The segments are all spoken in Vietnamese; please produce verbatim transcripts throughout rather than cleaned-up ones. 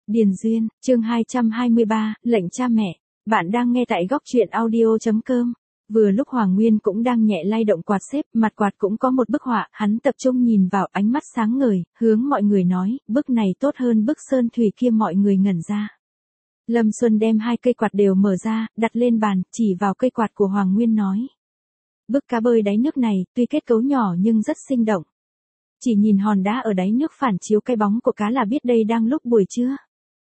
Điền Duyên, chương hai trăm hai mươi ba, lệnh cha mẹ. Bạn đang nghe tại góc truyện audio chấm com. Vừa lúc Hoàng Nguyên cũng đang nhẹ lay động quạt xếp, mặt quạt cũng có một bức họa, hắn tập trung nhìn vào, ánh mắt sáng ngời, hướng mọi người nói, bức này tốt hơn bức sơn thủy kia. Mọi người ngẩn ra. Lâm Xuân đem hai cây quạt đều mở ra, đặt lên bàn, chỉ vào cây quạt của Hoàng Nguyên nói. Bức cá bơi đáy nước này, tuy kết cấu nhỏ nhưng rất sinh động. Chỉ nhìn hòn đá ở đáy nước phản chiếu cái bóng của cá là biết đây đang lúc buổi trưa.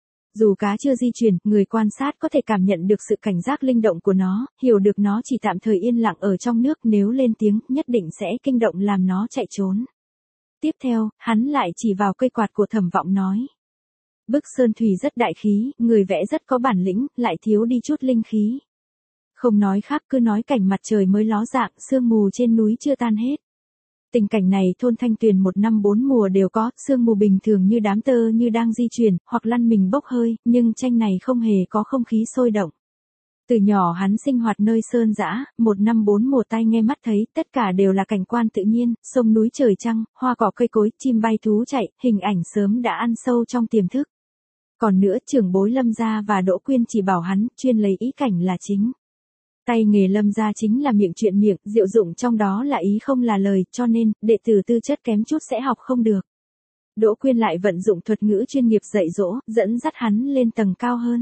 Dù cá chưa di chuyển, người quan sát có thể cảm nhận được sự cảnh giác linh động của nó, hiểu được nó chỉ tạm thời yên lặng ở trong nước, nếu lên tiếng, nhất định sẽ kinh động làm nó chạy trốn. Tiếp theo, hắn lại chỉ vào cây quạt của Thẩm Vọng nói. Bức sơn thủy rất đại khí, người vẽ rất có bản lĩnh, lại thiếu đi chút linh khí. Không nói khác, cứ nói cảnh mặt trời mới ló dạng, sương mù trên núi chưa tan hết. Tình cảnh này thôn Thanh Tuyền một năm bốn mùa đều có, sương mù bình thường như đám tơ như đang di chuyển, hoặc lăn mình bốc hơi, nhưng tranh này không hề có không khí sôi động. Từ nhỏ hắn sinh hoạt nơi sơn dã, một năm bốn mùa tai nghe mắt thấy, tất cả đều là cảnh quan tự nhiên, sông núi trời trăng, hoa cỏ cây cối, chim bay thú chạy, hình ảnh sớm đã ăn sâu trong tiềm thức. Còn nữa, trưởng bối Lâm gia và Đỗ Quyên chỉ bảo hắn, chuyên lấy ý cảnh là chính. Tay nghề Lâm gia chính là miệng chuyện miệng, diệu dụng trong đó là ý không là lời, cho nên, đệ tử tư chất kém chút sẽ học không được. Đỗ Quyên lại vận dụng thuật ngữ chuyên nghiệp dạy dỗ, dẫn dắt hắn lên tầng cao hơn.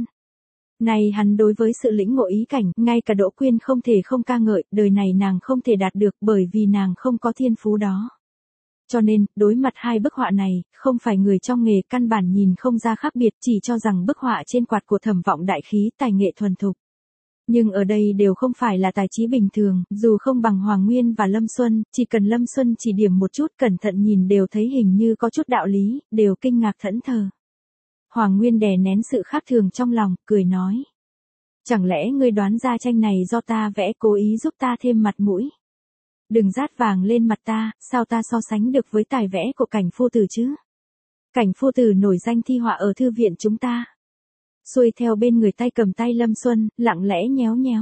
Này hắn đối với sự lĩnh ngộ ý cảnh, ngay cả Đỗ Quyên không thể không ca ngợi, đời này nàng không thể đạt được bởi vì nàng không có thiên phú đó. Cho nên, đối mặt hai bức họa này, không phải người trong nghề căn bản nhìn không ra khác biệt, chỉ cho rằng bức họa trên quạt của Thẩm Vọng đại khí, tài nghệ thuần thục. Nhưng ở đây đều không phải là tài trí bình thường, dù không bằng Hoàng Nguyên và Lâm Xuân, chỉ cần Lâm Xuân chỉ điểm một chút cẩn thận nhìn đều thấy hình như có chút đạo lý, đều kinh ngạc thẫn thờ. Hoàng Nguyên đè nén sự khác thường trong lòng, cười nói. Chẳng lẽ ngươi đoán ra tranh này do ta vẽ cố ý giúp ta thêm mặt mũi? Đừng rát vàng lên mặt ta, sao ta so sánh được với tài vẽ của Cảnh phu tử chứ? Cảnh phu tử nổi danh thi họa ở thư viện chúng ta. Xuôi theo bên người tay cầm tay Lâm Xuân, lặng lẽ nhéo nhéo.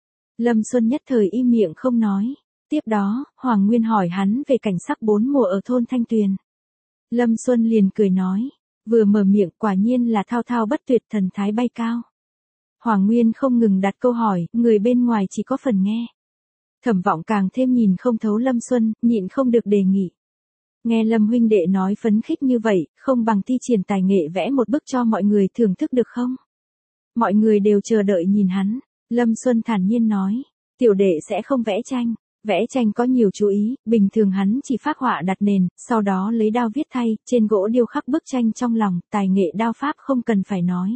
Lâm Xuân nhất thời im miệng không nói. Tiếp đó, Hoàng Nguyên hỏi hắn về cảnh sắc bốn mùa ở thôn Thanh Tuyền. Lâm Xuân liền cười nói, vừa mở miệng quả nhiên là thao thao bất tuyệt, thần thái bay cao. Hoàng Nguyên không ngừng đặt câu hỏi, người bên ngoài chỉ có phần nghe. Thẩm Vọng càng thêm nhìn không thấu Lâm Xuân, nhịn không được đề nghị. Nghe Lâm huynh đệ nói phấn khích như vậy, không bằng thi triển tài nghệ vẽ một bức cho mọi người thưởng thức được không? Mọi người đều chờ đợi nhìn hắn. Lâm Xuân thản nhiên nói, tiểu đệ sẽ không vẽ tranh. Vẽ tranh có nhiều chú ý, bình thường hắn chỉ phác họa đặt nền, sau đó lấy đao viết thay, trên gỗ điêu khắc bức tranh trong lòng, tài nghệ đao pháp không cần phải nói.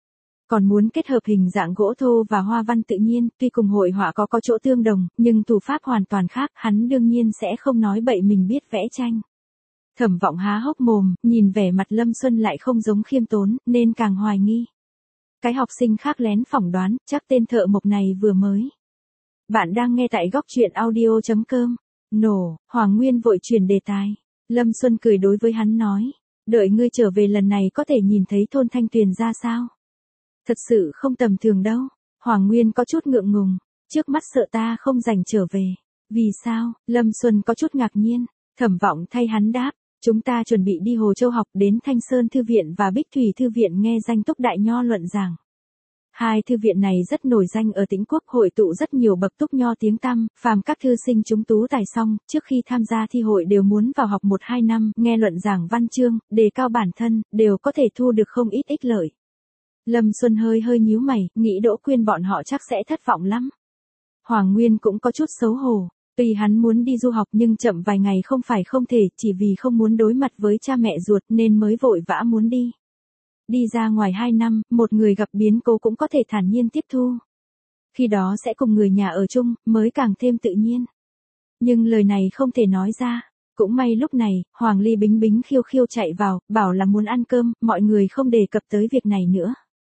Còn muốn kết hợp hình dạng gỗ thô và hoa văn tự nhiên, tuy cùng hội họa có có chỗ tương đồng, nhưng thủ pháp hoàn toàn khác, hắn đương nhiên sẽ không nói bậy mình biết vẽ tranh. Thẩm Vọng há hốc mồm, nhìn vẻ mặt Lâm Xuân lại không giống khiêm tốn, nên càng hoài nghi. Cái học sinh khác lén phỏng đoán, chắc tên thợ mộc này vừa mới. Bạn đang nghe tại góc truyện audio chấm com. Nổ, Hoàng Nguyên vội chuyển đề tài. Lâm Xuân cười đối với hắn nói, đợi ngươi trở về lần này có thể nhìn thấy thôn Thanh Tuyền ra sao. Thật sự không tầm thường đâu. Hoàng Nguyên có chút ngượng ngùng, trước mắt sợ ta không rảnh trở về. Vì sao? Lâm Xuân có chút ngạc nhiên. Thẩm Vọng thay hắn đáp. Chúng ta chuẩn bị đi Hồ Châu học, đến Thanh Sơn Thư viện và Bích Thủy Thư viện nghe danh Túc Đại Nho luận giảng. Hai thư viện này rất nổi danh ở Tĩnh Quốc, hội tụ rất nhiều bậc túc nho tiếng tăm, phàm các thư sinh chúng tú tài xong, trước khi tham gia thi hội đều muốn vào học một hai năm, nghe luận giảng văn chương, đề cao bản thân, đều có thể thu được không ít ích lợi. Lâm Xuân hơi hơi nhíu mày, nghĩ Đỗ Quyên bọn họ chắc sẽ thất vọng lắm. Hoàng Nguyên cũng có chút xấu hổ. Tuy hắn muốn đi du học nhưng chậm vài ngày không phải không thể, chỉ vì không muốn đối mặt với cha mẹ ruột nên mới vội vã muốn đi. Đi ra ngoài hai năm, một người gặp biến cố cũng có thể thản nhiên tiếp thu. Khi đó sẽ cùng người nhà ở chung, mới càng thêm tự nhiên. Nhưng lời này không thể nói ra. Cũng may lúc này, Hoàng Ly bính bính khiêu khiêu chạy vào, bảo là muốn ăn cơm, mọi người không đề cập tới việc này nữa.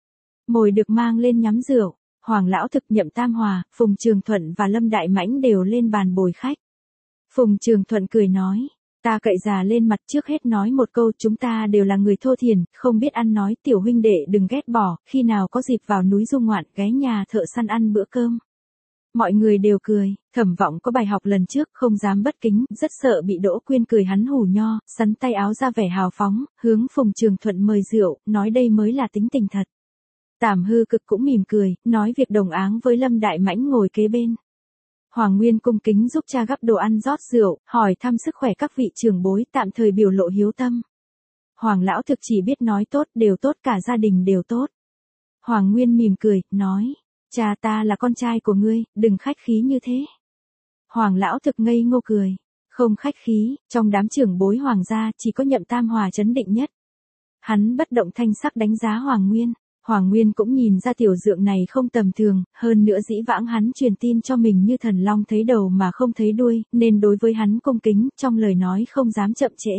Mồi được mang lên nhắm rượu. Hoàng Lão Thực, Nhậm Tam Hòa, Phùng Trường Thuận và Lâm Đại Mãnh đều lên bàn bồi khách. Phùng Trường Thuận cười nói, ta cậy già lên mặt, trước hết nói một câu, chúng ta đều là người thô thiển, không biết ăn nói, tiểu huynh đệ đừng ghét bỏ, khi nào có dịp vào núi du ngoạn, ghé nhà thợ săn ăn bữa cơm. Mọi người đều cười, Thẩm Vọng có bài học lần trước không dám bất kính, rất sợ bị Đỗ Quyên cười hắn hù nho, sắn tay áo ra vẻ hào phóng, hướng Phùng Trường Thuận mời rượu, nói đây mới là tính tình thật. Tảm Hư Cực cũng mỉm cười, nói việc đồng áng với Lâm Đại Mãnh ngồi kế bên. Hoàng Nguyên cung kính giúp cha gắp đồ ăn rót rượu, hỏi thăm sức khỏe các vị trưởng bối, tạm thời biểu lộ hiếu tâm. Hoàng lão thực chỉ biết nói tốt, đều tốt, cả gia đình đều tốt. Hoàng Nguyên mỉm cười, nói, cha ta là con trai của ngươi, đừng khách khí như thế. Hoàng lão thực ngây ngô cười, không khách khí, trong đám trưởng bối hoàng gia chỉ có Nhậm Tam Hòa trấn định nhất. Hắn bất động thanh sắc đánh giá Hoàng Nguyên. Hoàng Nguyên cũng nhìn ra tiểu dượng này không tầm thường, hơn nữa dĩ vãng hắn truyền tin cho mình như thần long thấy đầu mà không thấy đuôi, nên đối với hắn cung kính, trong lời nói không dám chậm trễ.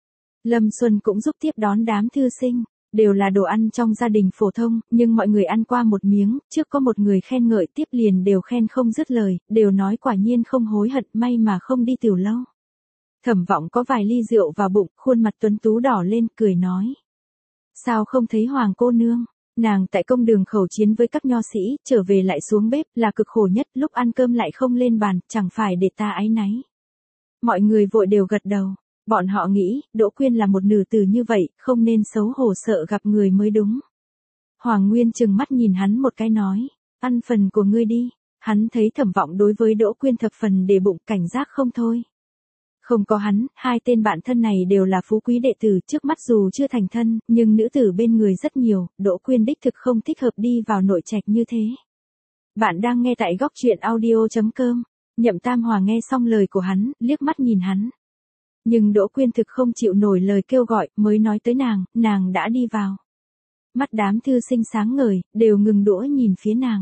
Lâm Xuân cũng giúp tiếp đón đám thư sinh, đều là đồ ăn trong gia đình phổ thông, nhưng mọi người ăn qua một miếng, trước có một người khen ngợi tiếp liền đều khen không dứt lời, đều nói quả nhiên không hối hận, may mà không đi tiểu lâu. Thẩm Vọng có vài ly rượu vào bụng, khuôn mặt tuấn tú đỏ lên, cười nói. Sao không thấy Hoàng cô nương? Nàng tại công đường khẩu chiến với các nho sĩ, trở về lại xuống bếp, là cực khổ nhất, lúc ăn cơm lại không lên bàn, chẳng phải để ta áy náy. Mọi người vội đều gật đầu, bọn họ nghĩ, Đỗ Quyên là một nữ tử như vậy, không nên xấu hổ sợ gặp người mới đúng. Hoàng Nguyên trừng mắt nhìn hắn một cái nói, ăn phần của ngươi đi, hắn thấy Thẩm Vọng đối với Đỗ Quyên thập phần để bụng, cảnh giác không thôi. Không có hắn, hai tên bạn thân này đều là phú quý đệ tử, trước mắt dù chưa thành thân, nhưng nữ tử bên người rất nhiều, Đỗ Quyên đích thực không thích hợp đi vào nội trạch như thế. Bạn đang nghe tại góc truyện audio chấm com, Nhậm Tam Hòa nghe xong lời của hắn, liếc mắt nhìn hắn. Nhưng Đỗ Quyên thực không chịu nổi lời kêu gọi, mới nói tới nàng, nàng đã đi vào. Mắt đám thư sinh sáng ngời, đều ngừng đũa nhìn phía nàng.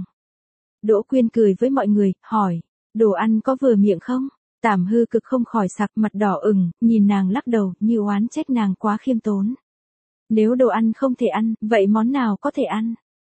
Đỗ Quyên cười với mọi người, hỏi, đồ ăn có vừa miệng không? Tảm Hư Cực không khỏi sặc mặt đỏ ửng, nhìn nàng lắc đầu, như oán trách nàng quá khiêm tốn. Nếu đồ ăn không thể ăn, vậy món nào có thể ăn?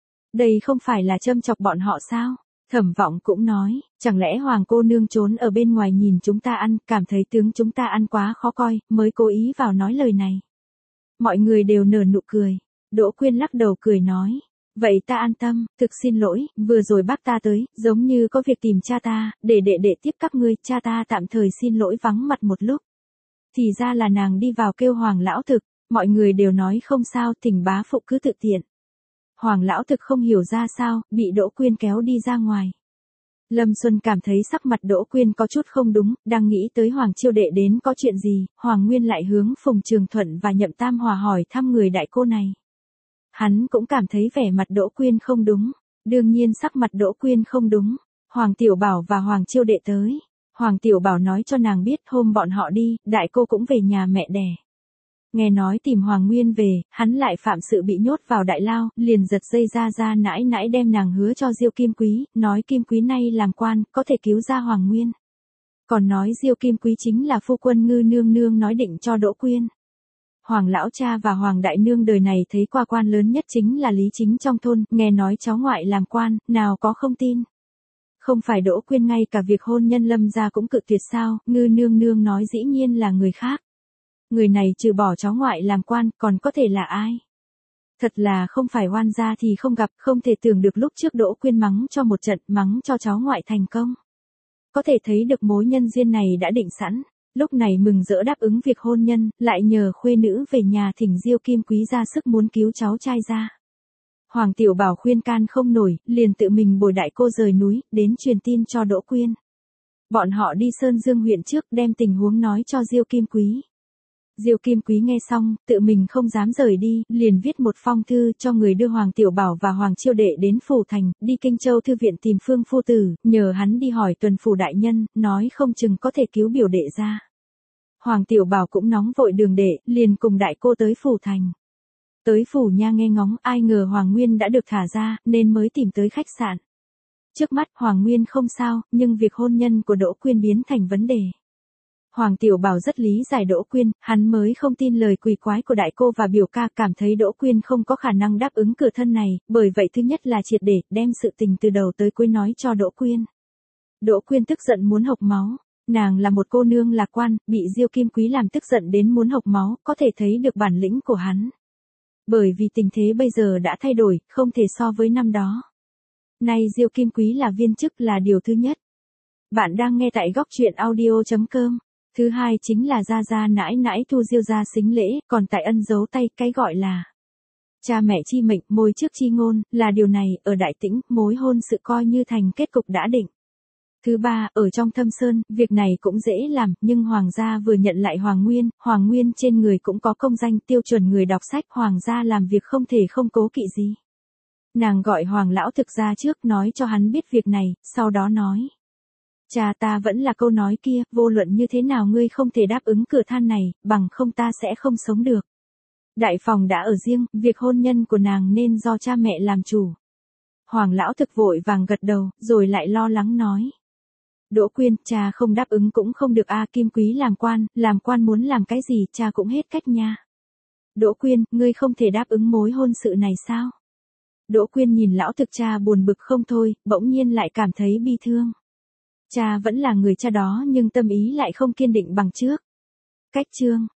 Đây không phải là châm chọc bọn họ sao? Thẩm Vọng cũng nói, chẳng lẽ Hoàng cô nương trốn ở bên ngoài nhìn chúng ta ăn, cảm thấy tướng chúng ta ăn quá khó coi, mới cố ý vào nói lời này. Mọi người đều nở nụ cười. Đỗ Quyên lắc đầu cười nói, vậy ta an tâm, thực xin lỗi, vừa rồi bác ta tới, giống như có việc tìm cha ta, để đệ đệ tiếp các ngươi, cha ta tạm thời xin lỗi vắng mặt một lúc. Thì ra là nàng đi vào kêu Hoàng lão thực, mọi người đều nói không sao, Thỉnh bá phụ cứ tự tiện. Hoàng lão thực không hiểu ra sao, bị Đỗ Quyên kéo đi ra ngoài. Lâm Xuân cảm thấy sắc mặt Đỗ Quyên có chút không đúng, đang nghĩ tới Hoàng chiêu đệ đến có chuyện gì, Hoàng Nguyên lại hướng Phùng Trường Thuận và Nhậm Tam Hòa hỏi thăm người đại cô này. Hắn cũng cảm thấy vẻ mặt Đỗ Quyên không đúng, đương nhiên sắc mặt Đỗ Quyên không đúng. Hoàng Tiểu Bảo và Hoàng chiêu đệ tới. Hoàng Tiểu Bảo nói cho nàng biết hôm bọn họ đi, đại cô cũng về nhà mẹ đẻ. Nghe nói tìm Hoàng Nguyên về, hắn lại phạm sự bị nhốt vào đại lao, liền giật dây ra ra nãi nãi đem nàng hứa cho Diêu Kim Quý, nói Kim Quý nay làm quan, có thể cứu ra Hoàng Nguyên. Còn nói Diêu Kim Quý chính là phu quân Ngư nương nương nói định cho Đỗ Quyên. Hoàng lão cha và Hoàng đại nương đời này thấy qua quan lớn nhất chính là Lý Chính trong thôn, nghe nói cháu ngoại làm quan, nào có không tin. Không phải Đỗ Quyên ngay cả việc hôn nhân Lâm gia cũng cự tuyệt sao, Ngư nương nương nói dĩ nhiên là người khác. Người này trừ bỏ cháu ngoại làm quan, còn có thể là ai? Thật là không phải oan gia thì không gặp, không thể tưởng được lúc trước Đỗ Quyên mắng cho một trận, mắng cho cháu ngoại thành công. Có thể thấy được mối nhân duyên này đã định sẵn, lúc này mừng rỡ đáp ứng việc hôn nhân, lại nhờ khuê nữ về nhà thỉnh Diêu Kim Quý ra sức muốn cứu cháu trai ra. Hoàng Tiểu Bảo khuyên can không nổi, liền tự mình bồi đại cô rời núi, đến truyền tin cho Đỗ Quyên. Bọn họ đi Sơn Dương huyện trước, đem tình huống nói cho Diêu Kim Quý. Diêu Kim Quý nghe xong, tự mình không dám rời đi, liền viết một phong thư cho người đưa Hoàng Tiểu Bảo và Hoàng Chiêu Đệ đến Phủ Thành, đi Kinh Châu thư viện tìm Phương phu tử, nhờ hắn đi hỏi tuần phủ đại nhân, nói không chừng có thể cứu biểu đệ ra. Hoàng Tiểu Bảo cũng nóng vội đường đệ, liền cùng đại cô tới Phủ Thành. Tới Phủ Nha nghe ngóng, ai ngờ Hoàng Nguyên đã được thả ra, nên mới tìm tới khách sạn. Trước mắt Hoàng Nguyên không sao, nhưng việc hôn nhân của Đỗ Quyên biến thành vấn đề. Hoàng Tiểu Bảo rất lý giải Đỗ Quyên, hắn mới không tin lời quỷ quái của đại cô và biểu ca, cảm thấy Đỗ Quyên không có khả năng đáp ứng cửa thân này, bởi vậy thứ nhất là triệt để đem sự tình từ đầu tới cuối nói cho Đỗ Quyên. Đỗ Quyên tức giận muốn hộc máu, nàng là một cô nương lạc quan, bị Diêu Kim Quý làm tức giận đến muốn hộc máu, có thể thấy được bản lĩnh của hắn. Bởi vì tình thế bây giờ đã thay đổi, không thể so với năm đó. Nay Diêu Kim Quý là viên chức là điều thứ nhất. Bạn đang nghe tại góc truyện audio.com. Thứ hai chính là gia gia nãi nãi thu Diêu gia sính lễ, còn tại ân dấu tay, cái gọi là cha mẹ chi mệnh, môi trước chi ngôn, là điều này, ở Đại Tĩnh, mối hôn sự coi như thành kết cục đã định. Thứ ba, ở trong Thâm Sơn, việc này cũng dễ làm, nhưng Hoàng gia vừa nhận lại Hoàng Nguyên, Hoàng Nguyên trên người cũng có công danh tiêu chuẩn người đọc sách, Hoàng gia làm việc không thể không cố kỵ gì. Nàng gọi Hoàng lão thực ra trước, nói cho hắn biết việc này, sau đó nói. Cha, ta vẫn là câu nói kia, vô luận như thế nào ngươi không thể đáp ứng cửa than này, bằng không ta sẽ không sống được. Đại phòng đã ở riêng, việc hôn nhân của nàng nên do cha mẹ làm chủ. Hoàng lão thực vội vàng gật đầu, rồi lại lo lắng nói. Đỗ Quyên, cha không đáp ứng cũng không được a, Kim Quý làm quan, làm quan muốn làm cái gì, cha cũng hết cách nha. Đỗ Quyên, ngươi không thể đáp ứng mối hôn sự này sao? Đỗ Quyên nhìn lão thực cha buồn bực không thôi, bỗng nhiên lại cảm thấy bi thương. Cha vẫn là người cha đó nhưng tâm ý lại không kiên định bằng trước. Cách chương